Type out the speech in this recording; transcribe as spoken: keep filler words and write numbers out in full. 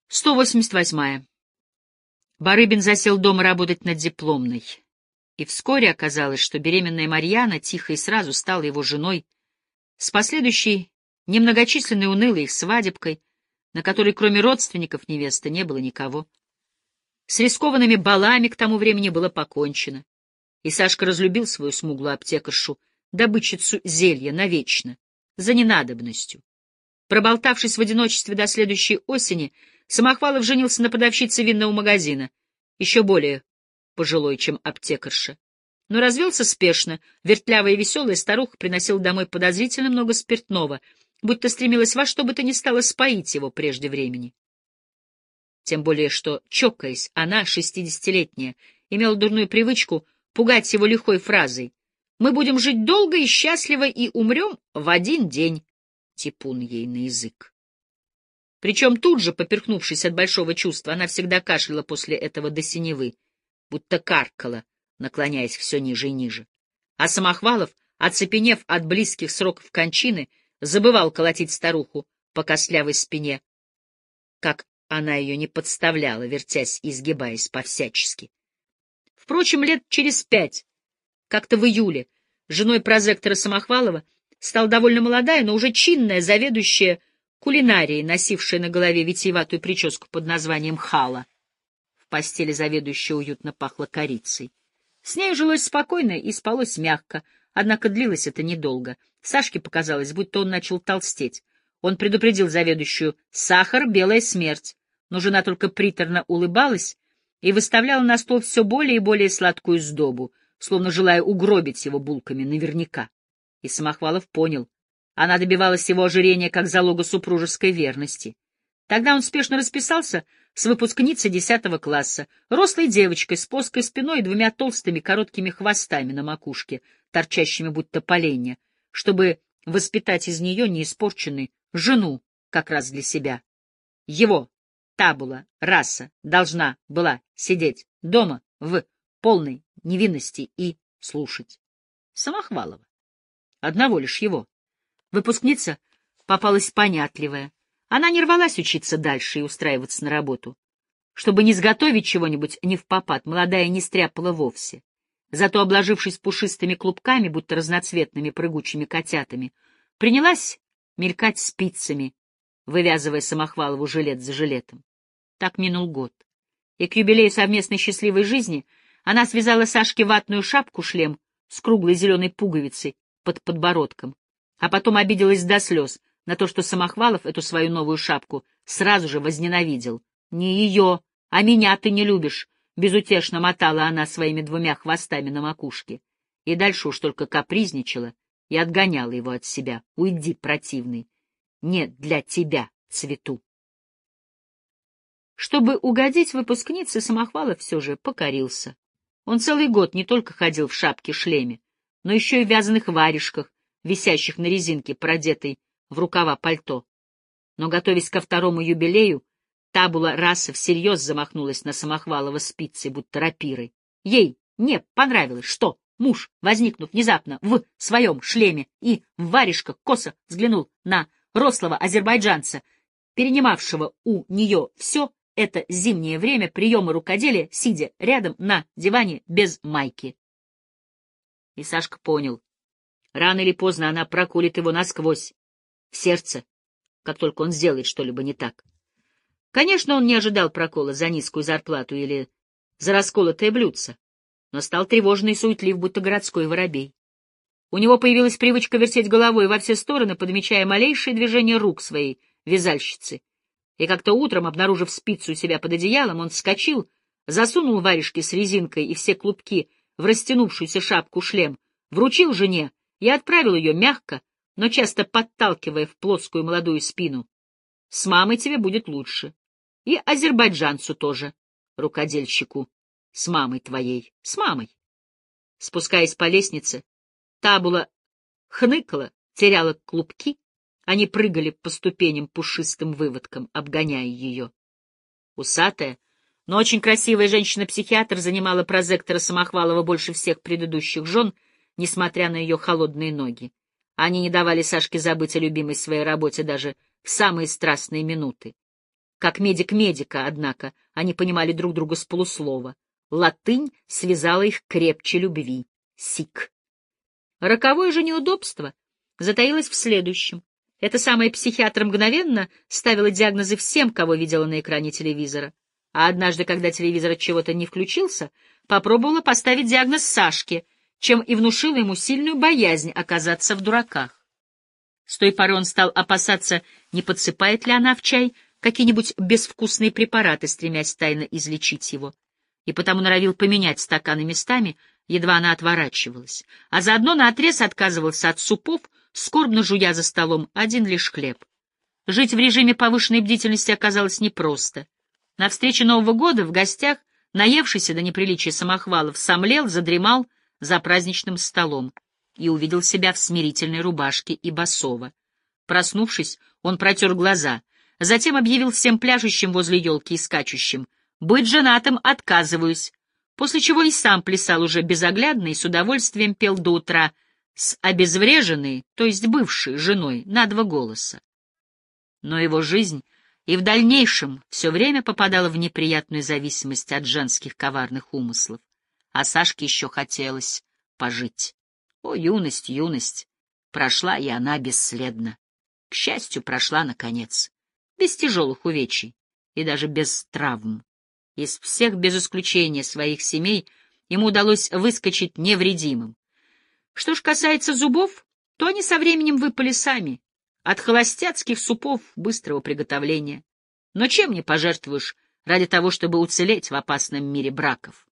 сто восемьдесят восьмая. Барыбин засел дома работать над дипломной. И вскоре оказалось, что беременная Марьяна тихо и сразу стала его женой, с последующей немногочисленной унылой их свадебкой, на которой кроме родственников невесты не было никого. С рискованными балами к тому времени было покончено, и Сашка разлюбил свою смуглую аптекаршу, добытчицу зелья навечно, за ненадобностью. Проболтавшись в одиночестве до следующей осени, Самохвалов женился на продавщице винного магазина, еще более пожилой, чем аптекарша. Но развелся спешно, вертлявая и веселая старуха приносила домой подозрительно много спиртного, будто стремилась во что бы то ни стало споить его прежде времени. Тем более, что, чокаясь, она, шестидесятилетняя, имела дурную привычку пугать его лихой фразой: «Мы будем жить долго и счастливо и умрем в один день». Типун ей на язык. Причем тут же, поперхнувшись от большого чувства, она всегда кашляла после этого до синевы, будто каркала, наклоняясь все ниже и ниже. А Самохвалов, оцепенев от близких сроков кончины, забывал колотить старуху по костлявой спине, как она ее не подставляла, вертясь и изгибаясь по-всячески. Впрочем, лет через пять, как-то в июле, женой прозектора Самохвалова стала довольно молодая, но уже чинная заведующая кулинарией, носившая на голове витиеватую прическу под названием хала. В постели заведующая уютно пахла корицей. С ней жилось спокойно и спалось мягко, однако длилось это недолго. Сашке показалось, будто он начал толстеть. Он предупредил заведующую: «Сахар — белая смерть», но жена только приторно улыбалась и выставляла на стол все более и более сладкую сдобу, словно желая угробить его булками наверняка. И Самохвалов понял: она добивалась его ожирения как залога супружеской верности. Тогда он спешно расписался с выпускницей десятого класса, рослой девочкой с плоской спиной и двумя толстыми короткими хвостами на макушке, торчащими будто поленья, чтобы воспитать из нее неиспорченную жену как раз для себя. Его табула раса должна была сидеть дома в полной невинности и слушать Самохвалова. Одного лишь его. Выпускница попалась понятливая. Она не рвалась учиться дальше и устраиваться на работу. Чтобы не сготовить чего-нибудь невпопад, молодая не стряпала вовсе. Зато, обложившись пушистыми клубками, будто разноцветными прыгучими котятами, принялась мелькать спицами, вывязывая Самохвалову жилет за жилетом. Так минул год. И к юбилею совместной счастливой жизни она связала Сашке ватную шапку-шлем с круглой зеленой пуговицей под подбородком, а потом обиделась до слез на то, что Самохвалов эту свою новую шапку сразу же возненавидел. «Не ее, а меня ты не любишь», — безутешно мотала она своими двумя хвостами на макушке. И дальше уж только капризничала и отгоняла его от себя. «Уйди, противный, не для тебя цвету». Чтобы угодить выпускнице, Самохвалов все же покорился. Он целый год не только ходил в шапке-шлеме, но еще и в вязаных варежках, висящих на резинке, продетой в рукава пальто. Но, готовясь ко второму юбилею, табула раса всерьез замахнулась на Самохвалова спицей, будто рапирой. Ей не понравилось, что муж, возникнув внезапно в своем шлеме и в варежках, косо взглянул на рослого азербайджанца, перенимавшего у нее все это зимнее время приемы рукоделия, сидя рядом на диване без майки. И Сашка понял: рано или поздно она проколет его насквозь, в сердце, как только он сделает что-либо не так. Конечно, он не ожидал прокола за низкую зарплату или за расколотое блюдце, но стал тревожный и суетлив, будто городской воробей. У него появилась привычка вертеть головой во все стороны, подмечая малейшие движения рук своей вязальщицы. И как-то утром, обнаружив спицу у себя под одеялом, он вскочил, засунул варежки с резинкой и все клубки в растянувшуюся шапку-шлем, вручил жене и отправил ее мягко, но часто подталкивая в плоскую молодую спину. «С мамой тебе будет лучше. И азербайджанцу тоже, рукодельщику. С мамой твоей, с мамой». Спускаясь по лестнице, табула хныкала, теряла клубки. Они прыгали по ступеням пушистым выводком, обгоняя ее. Усатая, но очень красивая женщина-психиатр занимала прозектора Самохвалова больше всех предыдущих жен, несмотря на ее холодные ноги. Они не давали Сашке забыть о любимой своей работе даже в самые страстные минуты. Как медик медика, однако, они понимали друг друга с полуслова. Латынь связала их крепче любви. Сик. Роковое же неудобство затаилось в следующем. Эта самая психиатр мгновенно ставила диагнозы всем, кого видела на экране телевизора. А однажды, когда телевизор от чего-то не включился, попробовала поставить диагноз Сашке, чем и внушила ему сильную боязнь оказаться в дураках. С той поры он стал опасаться, не подсыпает ли она в чай какие-нибудь безвкусные препараты, стремясь тайно излечить его, и потому норовил поменять стаканы местами, едва она отворачивалась, а заодно наотрез отказывался от супов, скорбно жуя за столом один лишь хлеб. Жить в режиме повышенной бдительности оказалось непросто. На встрече Нового года в гостях, наевшийся до неприличия самохвалов, сомлел, задремал за праздничным столом и увидел себя в смирительной рубашке и босого. Проснувшись, он протер глаза, затем объявил всем пляшущим возле елки и скачущим: «Быть женатым отказываюсь», после чего и сам плясал уже безоглядно и с удовольствием пел до утра с обезвреженной, то есть бывшей, женой на два голоса. Но его жизнь и в дальнейшем все время попадала в неприятную зависимость от женских коварных умыслов, а Сашке еще хотелось пожить. О, юность, юность! Прошла и она бесследно. К счастью, прошла наконец, без тяжелых увечий и даже без травм. Из всех, без исключения своих семей, ему удалось выскочить невредимым. Что ж касается зубов, то они со временем выпали сами, от холостяцких супов быстрого приготовления. Но чем не пожертвуешь ради того, чтобы уцелеть в опасном мире браков?